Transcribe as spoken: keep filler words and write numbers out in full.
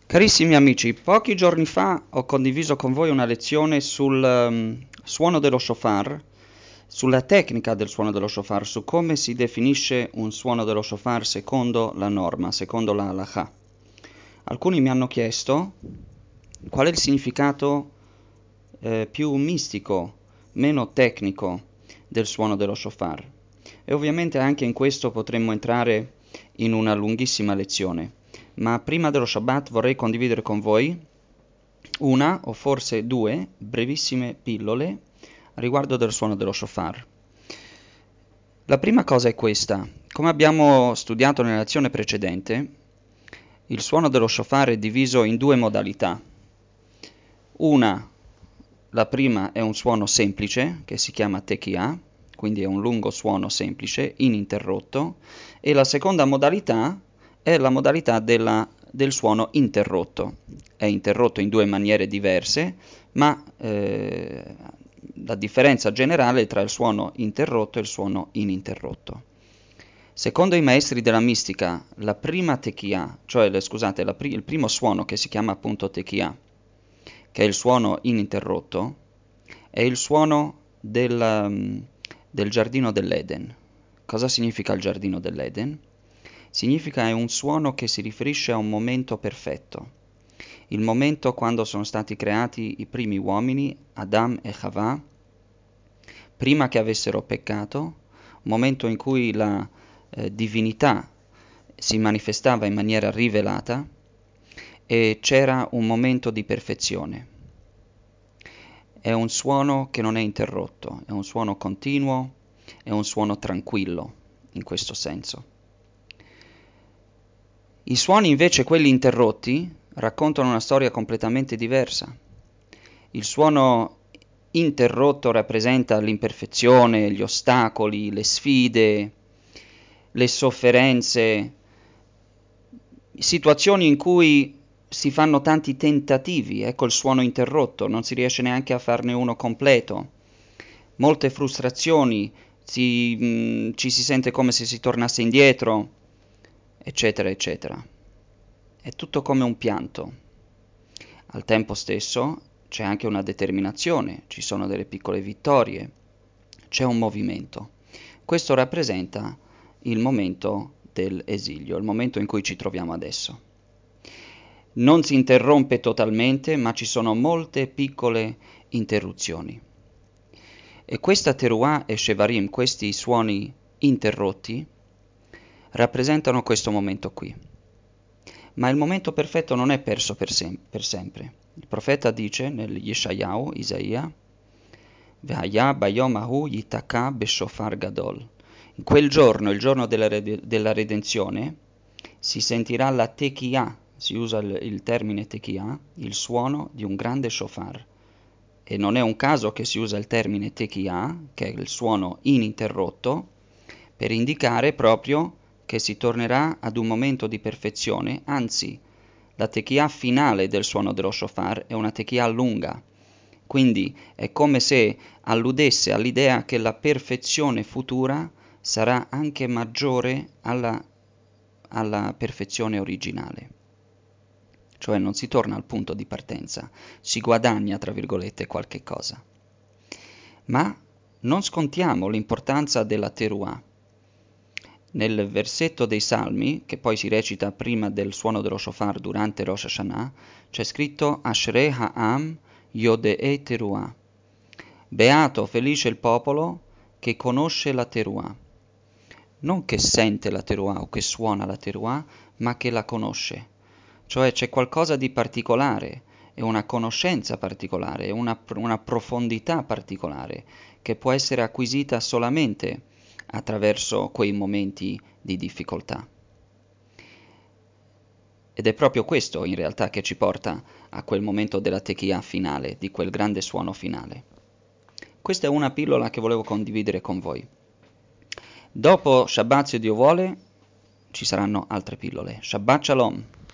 Carissimi amici, pochi giorni fa ho condiviso con voi una lezione sul um, suono dello shofar, sulla tecnica del suono dello shofar, su come si definisce un suono dello shofar secondo la norma, secondo la halakha. Alcuni mi hanno chiesto qual è il significato eh, più mistico, meno tecnico del suono dello shofar. E ovviamente anche in questo potremmo entrare in una lunghissima lezione. Ma prima dello Shabbat vorrei condividere con voi una o forse due brevissime pillole a riguardo del suono dello shofar. La prima cosa è questa: come abbiamo studiato nella lezione precedente, il suono dello shofar è diviso in due modalità. Una, la prima è un suono semplice che si chiama tekiyah, quindi è un lungo suono semplice, ininterrotto, e la seconda modalità è la modalità della, del suono interrotto. È interrotto in due maniere diverse, ma eh, la differenza generale tra il suono interrotto e il suono ininterrotto. Secondo i maestri della mistica, la prima tekiyah, cioè le, scusate, la pri- il primo suono che si chiama appunto tekiyah, che è il suono ininterrotto, è il suono del, um, del giardino dell'Eden. Cosa significa il giardino dell'Eden? Significa è un suono che si riferisce a un momento perfetto, il momento quando sono stati creati i primi uomini, Adam e Chava, prima che avessero peccato, un momento in cui la eh, divinità si manifestava in maniera rivelata e c'era un momento di perfezione. È un suono che non è interrotto, è un suono continuo, è un suono tranquillo, in questo senso. I suoni invece, quelli interrotti, raccontano una storia completamente diversa. Il suono interrotto rappresenta l'imperfezione, gli ostacoli, le sfide, le sofferenze, situazioni in cui si fanno tanti tentativi, ecco il suono interrotto, non si riesce neanche a farne uno completo. Molte frustrazioni, si, mh, ci si sente come se si tornasse indietro, eccetera, eccetera. È tutto come un pianto. Al tempo stesso c'è anche una determinazione, ci sono delle piccole vittorie, c'è un movimento. Questo rappresenta il momento dell'esilio, il momento in cui ci troviamo adesso. Non si interrompe totalmente, ma ci sono molte piccole interruzioni. E questa teruah e shevarim, questi suoni interrotti, rappresentano questo momento qui. Ma il momento perfetto non è perso per, sem- per sempre. Il profeta dice nel Yeshayahu, Isaia, V'haya bayom ahu yitaka beshofar gadol. In quel giorno, il giorno della, red- della redenzione, si sentirà la tekiyah, si usa il, il termine tekiyah, il suono di un grande shofar. E non è un caso che si usa il termine tekiyah, che è il suono ininterrotto, per indicare proprio che si tornerà ad un momento di perfezione, anzi, la tekiyah finale del suono dello shofar è una tekiyah lunga, quindi è come se alludesse all'idea che la perfezione futura sarà anche maggiore alla, alla perfezione originale. Cioè non si torna al punto di partenza, si guadagna, tra virgolette, qualche cosa. Ma non scontiamo l'importanza della teruah. Nel versetto dei Salmi, che poi si recita prima del suono dello shofar durante Rosh Hashanah, c'è scritto Ashrei Ha'am Yode'e Teruah. Beato, felice il popolo che conosce la teruah. Non che sente la teruah o che suona la teruah, ma che la conosce. Cioè c'è qualcosa di particolare, è una conoscenza particolare, è una, una profondità particolare che può essere acquisita solamente attraverso quei momenti di difficoltà. Ed è proprio questo in realtà che ci porta a quel momento della tekiyah finale, di quel grande suono finale. Questa è una pillola che volevo condividere con voi. Dopo Shabbat, se Dio vuole, ci saranno altre pillole. Shabbat Shalom!